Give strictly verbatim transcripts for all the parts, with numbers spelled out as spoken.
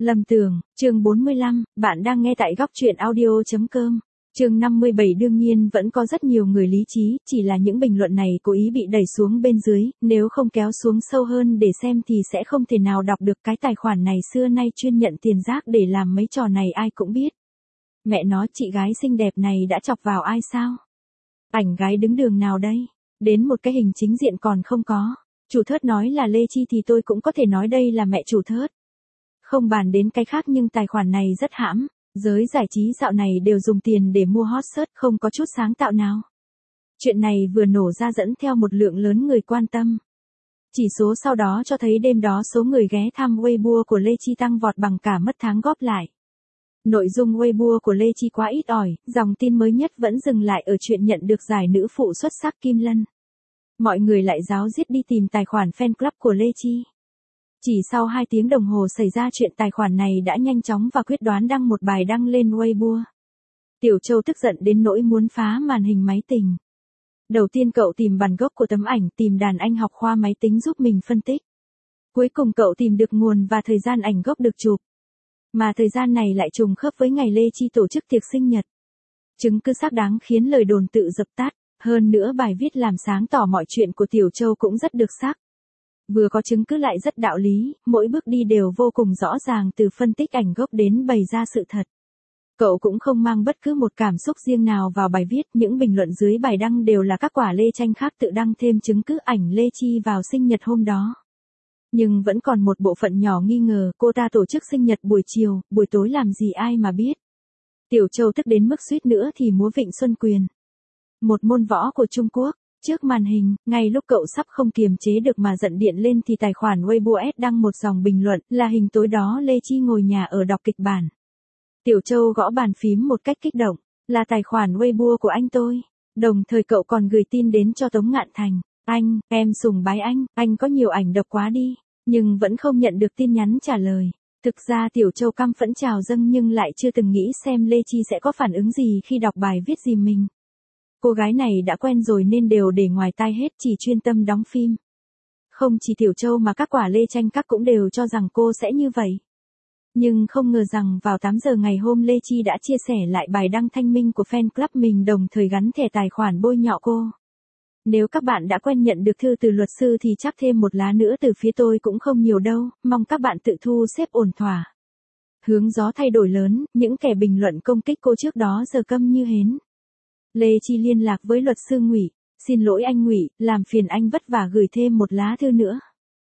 Lầm tưởng, chương bốn mươi lăm, bạn đang nghe tại góc truyện audio.com. Chương năm mươi bảy đương nhiên vẫn có rất nhiều người lý trí, chỉ là những bình luận này cố ý bị đẩy xuống bên dưới, nếu không kéo xuống sâu hơn để xem thì sẽ không thể nào đọc được cái tài khoản này xưa nay chuyên nhận tiền rác để làm mấy trò này ai cũng biết. Mẹ nó chị gái xinh đẹp này đã chọc vào ai sao? Ảnh gái đứng đường nào đây? Đến một cái hình chính diện còn không có. Chủ thớt nói là Lê Chi thì tôi cũng có thể nói đây là mẹ chủ thớt. Không bàn đến cái khác nhưng tài khoản này rất hãm, giới giải trí dạo này đều dùng tiền để mua hot search không có chút sáng tạo nào. Chuyện này vừa nổ ra dẫn theo một lượng lớn người quan tâm. Chỉ số sau đó cho thấy đêm đó số người ghé thăm Weibo của Lê Chi tăng vọt bằng cả mất tháng góp lại. Nội dung Weibo của Lê Chi quá ít ỏi, dòng tin mới nhất vẫn dừng lại ở chuyện nhận được giải nữ phụ xuất sắc Kim Lân. Mọi người lại ráo riết đi tìm tài khoản fan club của Lê Chi. Chỉ sau hai tiếng đồng hồ xảy ra chuyện tài khoản này đã nhanh chóng và quyết đoán đăng một bài đăng lên Weibo. Tiểu Châu tức giận đến nỗi muốn phá màn hình máy tính. Đầu tiên cậu tìm bản gốc của tấm ảnh, tìm đàn anh học khoa máy tính giúp mình phân tích. Cuối cùng cậu tìm được nguồn và thời gian ảnh gốc được chụp. Mà thời gian này lại trùng khớp với ngày Lê Chi tổ chức tiệc sinh nhật. Chứng cứ xác đáng khiến lời đồn tự dập tắt. Hơn nữa bài viết làm sáng tỏ mọi chuyện của Tiểu Châu cũng rất được sắc. Vừa có chứng cứ lại rất đạo lý, mỗi bước đi đều vô cùng rõ ràng từ phân tích ảnh gốc đến bày ra sự thật. Cậu cũng không mang bất cứ một cảm xúc riêng nào vào bài viết, những bình luận dưới bài đăng đều là các quả lê tranh khác tự đăng thêm chứng cứ ảnh Lê Chi vào sinh nhật hôm đó. Nhưng vẫn còn một bộ phận nhỏ nghi ngờ cô ta tổ chức sinh nhật buổi chiều, buổi tối làm gì ai mà biết. Tiểu Châu tức đến mức suýt nữa thì múa Vịnh Xuân Quyền. Một môn võ của Trung Quốc. Trước màn hình, ngay lúc cậu sắp không kiềm chế được mà giận điện lên thì tài khoản Weibo đăng một dòng bình luận là hình tối đó Lê Chi ngồi nhà ở đọc kịch bản. Tiểu Châu gõ bàn phím một cách kích động, là tài khoản Weibo của anh tôi. Đồng thời cậu còn gửi tin đến cho Tống Ngạn Thành, anh, em sùng bái anh, anh có nhiều ảnh độc quá đi, nhưng vẫn không nhận được tin nhắn trả lời. Thực ra Tiểu Châu căm phẫn trào dâng nhưng lại chưa từng nghĩ xem Lê Chi sẽ có phản ứng gì khi đọc bài viết gì mình. Cô gái này đã quen rồi nên đều để ngoài tai hết, chỉ chuyên tâm đóng phim. Không chỉ Tiểu Châu mà các quả lê tranh các cũng đều cho rằng cô sẽ như vậy. Nhưng không ngờ rằng vào tám giờ ngày hôm Lê Chi đã chia sẻ lại bài đăng thanh minh của fan club mình đồng thời gắn thẻ tài khoản bôi nhọ cô. Nếu các bạn đã quen nhận được thư từ luật sư thì chắc thêm một lá nữa từ phía tôi cũng không nhiều đâu, mong các bạn tự thu xếp ổn thỏa. Hướng gió thay đổi lớn, những kẻ bình luận công kích cô trước đó giờ câm như hến. Lê Chi liên lạc với luật sư Ngụy, xin lỗi anh Ngụy, làm phiền anh vất vả gửi thêm một lá thư nữa.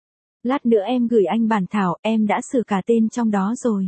Lát nữa em gửi anh bản thảo, em đã sửa cả tên trong đó rồi.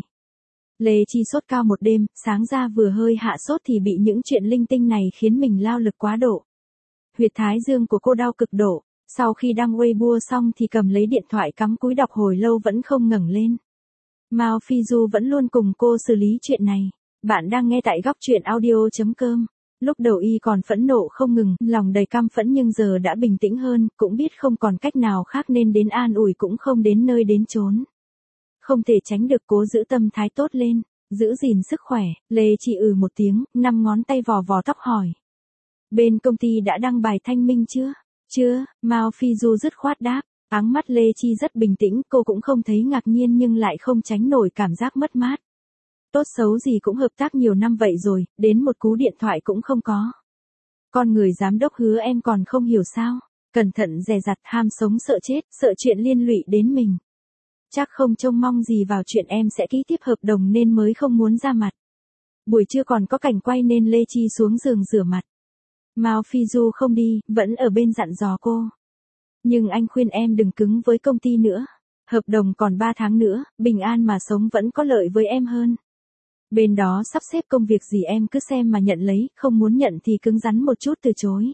Lê Chi sốt cao một đêm, sáng ra vừa hơi hạ sốt thì bị những chuyện linh tinh này khiến mình lao lực quá độ. Huyệt thái dương của cô đau cực độ, sau khi đăng Weibo xong thì cầm lấy điện thoại cắm cúi đọc hồi lâu vẫn không ngẩng lên. Mao Phi Du vẫn luôn cùng cô xử lý chuyện này. Bạn đang nghe tại góc truyện audio.com. Lúc đầu y còn phẫn nộ không ngừng, lòng đầy căm phẫn nhưng giờ đã bình tĩnh hơn, cũng biết không còn cách nào khác nên đến an ủi cũng không đến nơi đến chốn. Không thể tránh được cố giữ tâm thái tốt lên, giữ gìn sức khỏe, Lê Chi ừ một tiếng, năm ngón tay vò vò tóc hỏi. Bên công ty đã đăng bài thanh minh chưa? Chưa, Mao Phi Du dứt khoát đáp, áng mắt Lê Chi rất bình tĩnh, cô cũng không thấy ngạc nhiên nhưng lại không tránh nổi cảm giác mất mát. Tốt xấu gì cũng hợp tác nhiều năm vậy rồi, đến một cú điện thoại cũng không có. Con người giám đốc Hứa em còn không hiểu sao, cẩn thận dè dặt, ham sống sợ chết, sợ chuyện liên lụy đến mình. Chắc không trông mong gì vào chuyện em sẽ ký tiếp hợp đồng nên mới không muốn ra mặt. Buổi trưa còn có cảnh quay nên Lê Chi xuống giường rửa mặt. Mao Phi Du không đi, vẫn ở bên dặn dò cô. Nhưng anh khuyên em đừng cứng với công ty nữa. Hợp đồng còn ba tháng nữa, bình an mà sống vẫn có lợi với em hơn. Bên đó sắp xếp công việc gì em cứ xem mà nhận lấy, không muốn nhận thì cứng rắn một chút từ chối.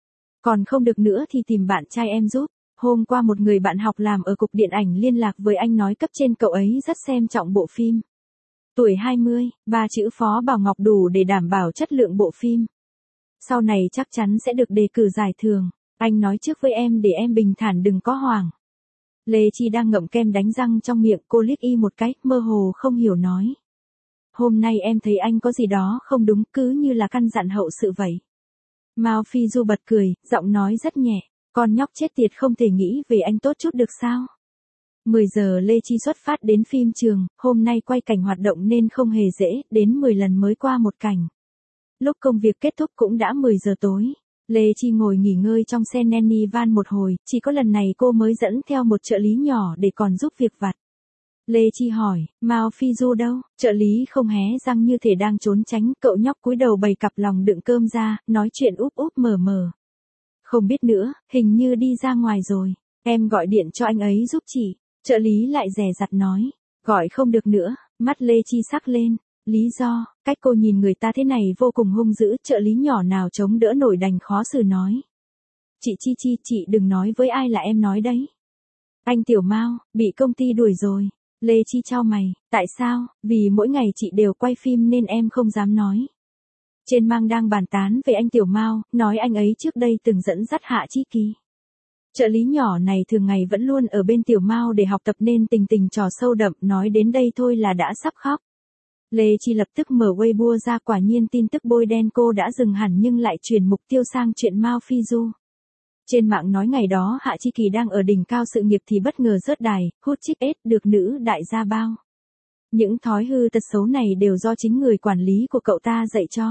Còn không được nữa thì tìm bạn trai em giúp. Hôm qua một người bạn học làm ở cục điện ảnh liên lạc với anh nói cấp trên cậu ấy rất xem trọng bộ phim. Tuổi hai mươi, ba chữ Phó Bảo Ngọc đủ để đảm bảo chất lượng bộ phim. Sau này chắc chắn sẽ được đề cử giải thưởng. Anh nói trước với em để em bình thản đừng có hoảng. Lê Chi đang ngậm kem đánh răng trong miệng, cô liếc y một cái, mơ hồ không hiểu nói. Hôm nay em thấy anh có gì đó không đúng, cứ như là căn dặn hậu sự vậy. Mao Phi Du bật cười, giọng nói rất nhẹ, con nhóc chết tiệt không thể nghĩ về anh tốt chút được sao? mười giờ Lê Chi xuất phát đến phim trường, hôm nay quay cảnh hoạt động nên không hề dễ, đến mười lần mới qua một cảnh. Lúc công việc kết thúc cũng đã mười giờ tối. Lê Chi ngồi nghỉ ngơi trong xe nanny van một hồi, chỉ có lần này cô mới dẫn theo một trợ lý nhỏ để còn giúp việc vặt. Lê Chi hỏi, Mao Phi Du đâu? Trợ lý không hé răng như thể đang trốn tránh, cậu nhóc cúi đầu bày cặp lòng đựng cơm ra, nói chuyện úp úp mờ mờ. Không biết nữa, hình như đi ra ngoài rồi. Em gọi điện cho anh ấy giúp chị. Trợ lý lại dè dặt nói, gọi không được nữa, mắt Lê Chi sắc lên. Lý do, cách cô nhìn người ta thế này vô cùng hung dữ, trợ lý nhỏ nào chống đỡ nổi đành khó xử nói. Chị Chi Chi, chị đừng nói với ai là em nói đấy. Anh Tiểu Mao, bị công ty đuổi rồi. Lê Chi chau mày, tại sao? Vì mỗi ngày chị đều quay phim nên em không dám nói. Trên mạng đang bàn tán về anh Tiểu Mao, nói anh ấy trước đây từng dẫn dắt Hạ Chi Kỳ. Trợ lý nhỏ này thường ngày vẫn luôn ở bên Tiểu Mao để học tập nên tình tình trò sâu đậm, nói đến đây thôi là đã sắp khóc. Lê Chi lập tức mở Weibo ra, quả nhiên tin tức bôi đen cô đã dừng hẳn nhưng lại chuyển mục tiêu sang chuyện Mao Phi Du. Trên mạng nói ngày đó Hạ Chi Kỳ đang ở đỉnh cao sự nghiệp thì bất ngờ rớt đài, hút chích ết được nữ đại gia bao. Những thói hư tật xấu này đều do chính người quản lý của cậu ta dạy cho.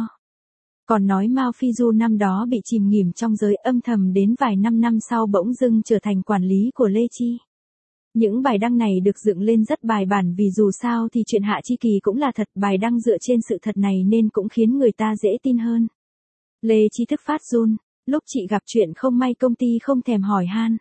Còn nói Mao Phi Du năm đó bị chìm nghỉm trong giới âm thầm đến vài năm năm sau bỗng dưng trở thành quản lý của Lê Chi. Những bài đăng này được dựng lên rất bài bản vì dù sao thì chuyện Hạ Chi Kỳ cũng là thật, bài đăng dựa trên sự thật này nên cũng khiến người ta dễ tin hơn. Lê Chi thức phát run, lúc chị gặp chuyện không may công ty không thèm hỏi han.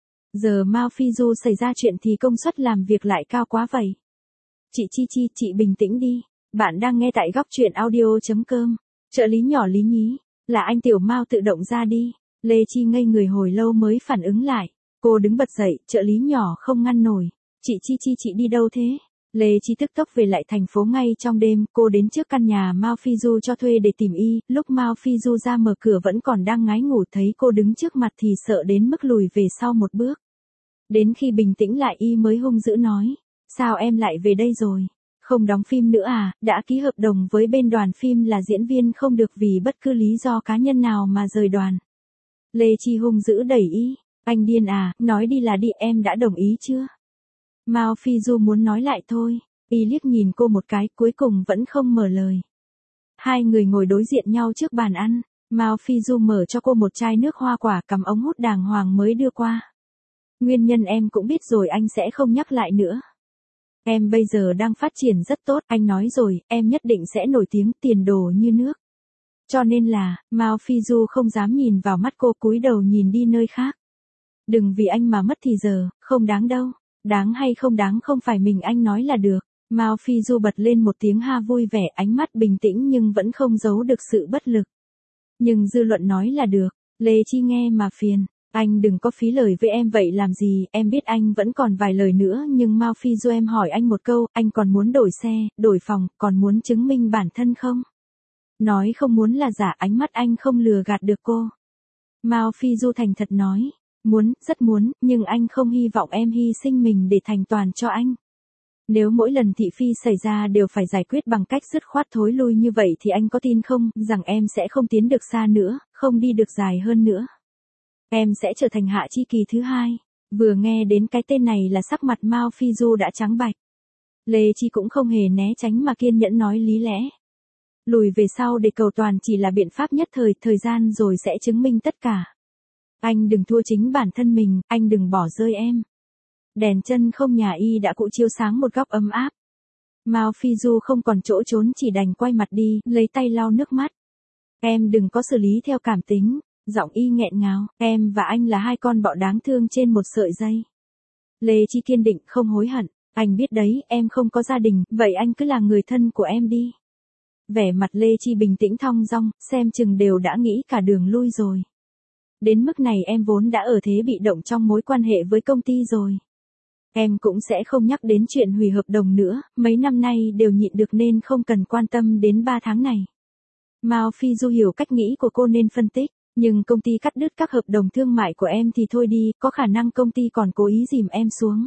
Giờ Mao Phi Du xảy ra chuyện thì công suất làm việc lại cao quá vậy. Chị Chi Chi, chị bình tĩnh đi, bạn đang nghe tại góc truyện audio chấm com. Trợ lý nhỏ Lý Nhí, là anh Tiểu Mao tự động ra đi. Lê Chi ngây người hồi lâu mới phản ứng lại. Cô đứng bật dậy, trợ lý nhỏ không ngăn nổi. Chị Chi Chi, chị đi đâu thế? Lê Chi tức tốc về lại thành phố ngay trong đêm, cô đến trước căn nhà Mao Phi Du cho thuê để tìm y, lúc Mao Phi Du ra mở cửa vẫn còn đang ngái ngủ, thấy cô đứng trước mặt thì sợ đến mức lùi về sau một bước. Đến khi bình tĩnh lại y mới hung dữ nói, sao em lại về đây rồi? Không đóng phim nữa à, đã ký hợp đồng với bên đoàn phim là diễn viên không được vì bất cứ lý do cá nhân nào mà rời đoàn. Lê Chi hung dữ đẩy y, anh điên à, nói đi là đi, em đã đồng ý chưa? Mao Phi Du muốn nói lại thôi, y liếc nhìn cô một cái cuối cùng vẫn không mở lời. Hai người ngồi đối diện nhau trước bàn ăn, Mao Phi Du mở cho cô một chai nước hoa quả cầm ống hút đàng hoàng mới đưa qua. Nguyên nhân em cũng biết rồi, anh sẽ không nhắc lại nữa. Em bây giờ đang phát triển rất tốt, anh nói rồi, em nhất định sẽ nổi tiếng, tiền đồ như nước. Cho nên là, Mao Phi Du không dám nhìn vào mắt cô, cúi đầu nhìn đi nơi khác. Đừng vì anh mà mất thì giờ, không đáng đâu. Đáng hay không đáng không phải mình anh nói là được. Mao Phi Du bật lên một tiếng ha vui vẻ, ánh mắt bình tĩnh nhưng vẫn không giấu được sự bất lực. Nhưng dư luận nói là được, Lê Chi nghe mà phiền. Anh đừng có phí lời với em vậy làm gì, em biết anh vẫn còn vài lời nữa nhưng Mao Phi Du em hỏi anh một câu, anh còn muốn đổi xe, đổi phòng, còn muốn chứng minh bản thân không? Nói không muốn là giả, ánh mắt anh không lừa gạt được cô. Mao Phi Du thành thật nói, muốn, rất muốn, nhưng anh không hy vọng em hy sinh mình để thành toàn cho anh. Nếu mỗi lần thị phi xảy ra đều phải giải quyết bằng cách dứt khoát thối lui như vậy thì anh có tin không, rằng em sẽ không tiến được xa nữa, không đi được dài hơn nữa. Em sẽ trở thành Hạ Chi Kỳ thứ hai. Vừa nghe đến cái tên này là sắc mặt Mao Phi Du đã trắng bạch. Lê Chi cũng không hề né tránh mà kiên nhẫn nói lý lẽ. Lùi về sau để cầu toàn chỉ là biện pháp nhất thời, thời gian rồi sẽ chứng minh tất cả. Anh đừng thua chính bản thân mình, anh đừng bỏ rơi em. Đèn chân không nhà y đã cụ chiếu sáng một góc ấm áp. Mao Phi Du không còn chỗ trốn chỉ đành quay mặt đi, lấy tay lau nước mắt. Em đừng có xử lý theo cảm tính. Giọng y nghẹn ngào, em và anh là hai con bọ đáng thương trên một sợi dây. Lê Chi kiên định không hối hận, anh biết đấy, em không có gia đình, vậy anh cứ là người thân của em đi. Vẻ mặt Lê Chi bình tĩnh thong dong, xem chừng đều đã nghĩ cả đường lui rồi. Đến mức này em vốn đã ở thế bị động trong mối quan hệ với công ty rồi. Em cũng sẽ không nhắc đến chuyện hủy hợp đồng nữa, mấy năm nay đều nhịn được nên không cần quan tâm đến ba tháng này. Mao Phi Du hiểu cách nghĩ của cô nên phân tích. Nhưng công ty cắt đứt các hợp đồng thương mại của em thì thôi đi, có khả năng công ty còn cố ý dìm em xuống.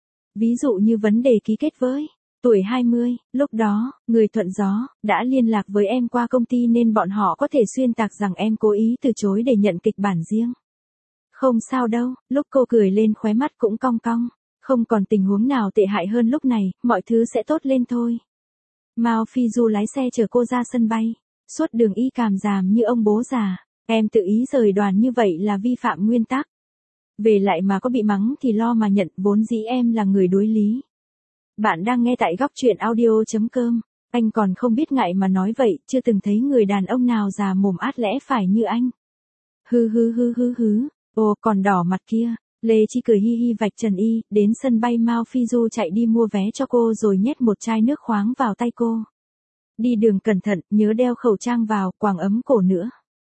Ví dụ như vấn đề ký kết với tuổi hai mươi, lúc đó, người thuận gió, đã liên lạc với em qua công ty nên bọn họ có thể xuyên tạc rằng em cố ý từ chối để nhận kịch bản riêng. Không sao đâu, lúc cô cười lên khóe mắt cũng cong cong. Không còn tình huống nào tệ hại hơn lúc này, mọi thứ sẽ tốt lên thôi. Mao Phi Du lái xe chở cô ra sân bay. Suốt đường y càm ràm như ông bố già. Em tự ý rời đoàn như vậy là vi phạm nguyên tắc. Về lại mà có bị mắng thì lo mà nhận, vốn dĩ em là người đối lý. Bạn đang nghe tại góc truyện audio.com. Anh còn không biết ngại mà nói vậy, chưa từng thấy người đàn ông nào già mồm át lẽ phải như anh. Hư hư hư hư hứ, ồ còn đỏ mặt kia. Lê Chi cười hi hi vạch trần y, đến sân bay Mao Phi Du chạy đi mua vé cho cô rồi nhét một chai nước khoáng vào tay cô. Đi đường cẩn thận, nhớ đeo khẩu trang vào, quàng ấm cổ nữa.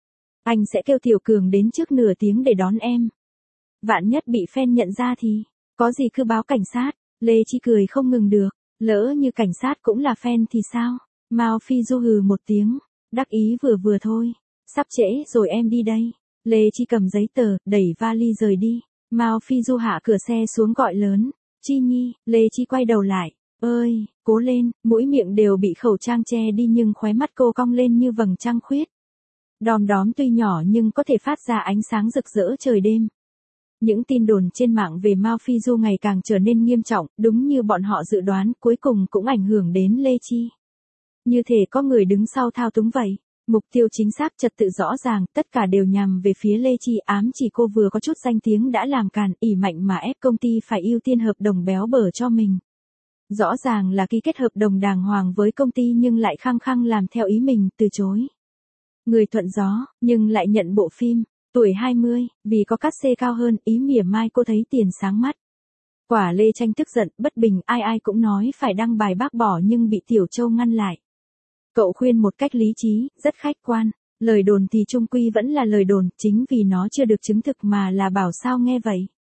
Anh sẽ kêu Tiểu Cường đến trước nửa tiếng để đón em. Vạn nhất bị fan nhận ra thì, có gì cứ báo cảnh sát. Lê Chi cười không ngừng được, lỡ như cảnh sát cũng là fan thì sao? Mao Phi Du hừ một tiếng, đắc ý vừa vừa thôi. Sắp trễ rồi em đi đây. Lê Chi cầm giấy tờ, đẩy vali rời đi. Mao Phi Du hạ cửa xe xuống gọi lớn. Chi Nhi, Lê Chi quay đầu lại. Ơi, cố lên, mũi miệng đều bị khẩu trang che đi nhưng khóe mắt cô cong lên như vầng trăng khuyết. Đom đóm tuy nhỏ nhưng có thể phát ra ánh sáng rực rỡ trời đêm. Những tin đồn trên mạng về Mao Phi Du ngày càng trở nên nghiêm trọng, đúng như bọn họ dự đoán, cuối cùng cũng ảnh hưởng đến Lê Chi. Như thể có người đứng sau thao túng vậy. Mục tiêu chính xác, trật tự rõ ràng, tất cả đều nhằm về phía Lê Chi, ám chỉ cô vừa có chút danh tiếng đã làm càn, ỷ mạnh mà ép công ty phải ưu tiên hợp đồng béo bở cho mình. Rõ ràng là ký kết hợp đồng đàng hoàng với công ty nhưng lại khăng khăng làm theo ý mình, từ chối. Người thuận gió, nhưng lại nhận bộ phim. Tuổi hai mươi, vì có cát xê cao hơn, ý mỉa mai cô thấy tiền sáng mắt. Quả Lê Tranh tức giận, bất bình, ai ai cũng nói phải đăng bài bác bỏ nhưng bị Tiểu Châu ngăn lại. Cậu khuyên một cách lý trí, rất khách quan. Lời đồn thì chung quy vẫn là lời đồn, chính vì nó chưa được chứng thực mà là bảo sao nghe vậy.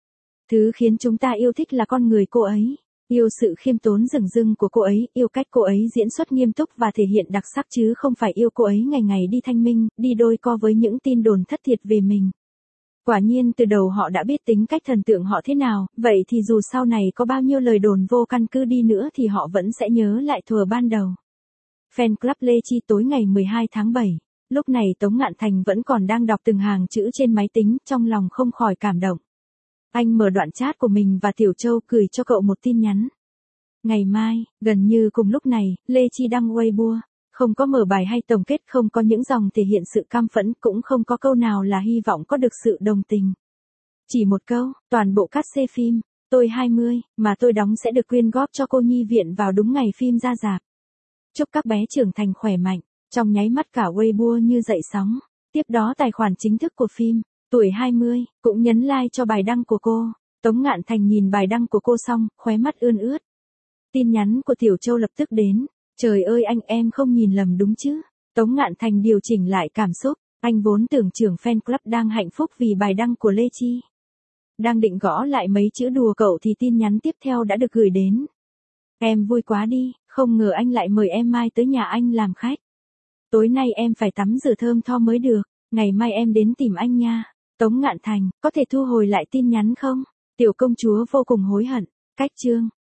Thứ khiến chúng ta yêu thích là con người cô ấy. Yêu sự khiêm tốn rừng rưng của cô ấy, yêu cách cô ấy diễn xuất nghiêm túc và thể hiện đặc sắc chứ không phải yêu cô ấy ngày ngày đi thanh minh, đi đôi co với những tin đồn thất thiệt về mình. Quả nhiên từ đầu họ đã biết tính cách thần tượng họ thế nào, vậy thì dù sau này có bao nhiêu lời đồn vô căn cứ đi nữa thì họ vẫn sẽ nhớ lại thuở ban đầu. Fan club Lê Chi tối ngày mười hai tháng bảy. Lúc này Tống Ngạn Thành vẫn còn đang đọc từng hàng chữ trên máy tính, trong lòng không khỏi cảm động. Anh mở đoạn chat của mình và Tiểu Châu gửi cho cậu một tin nhắn. Ngày mai, gần như cùng lúc này, Lê Chi đăng Weibo. Không có mở bài hay tổng kết, không có những dòng thể hiện sự căm phẫn, cũng không có câu nào là hy vọng có được sự đồng tình. Chỉ một câu, toàn bộ cát xê phim, tôi hai mươi, mà tôi đóng sẽ được quyên góp cho cô nhi viện vào đúng ngày phim ra rạp. Chúc các bé trưởng thành khỏe mạnh, trong nháy mắt cả Weibo như dậy sóng. Tiếp đó tài khoản chính thức của phim, tuổi hai mươi, cũng nhấn like cho bài đăng của cô. Tống Ngạn Thành nhìn bài đăng của cô xong, khóe mắt ươn ướt. Tin nhắn của Tiểu Châu lập tức đến. Trời ơi anh, em không nhìn lầm đúng chứ? Tống Ngạn Thành điều chỉnh lại cảm xúc. Anh vốn tưởng trưởng fan club đang hạnh phúc vì bài đăng của Lê Chi. Đang định gõ lại mấy chữ đùa cậu thì tin nhắn tiếp theo đã được gửi đến. Em vui quá đi, không ngờ anh lại mời em mai tới nhà anh làm khách. Tối nay em phải tắm rửa thơm tho mới được, ngày mai em đến tìm anh nha. Tống Ngạn Thành, có thể thu hồi lại tin nhắn không? Tiểu công chúa vô cùng hối hận. Cách chương.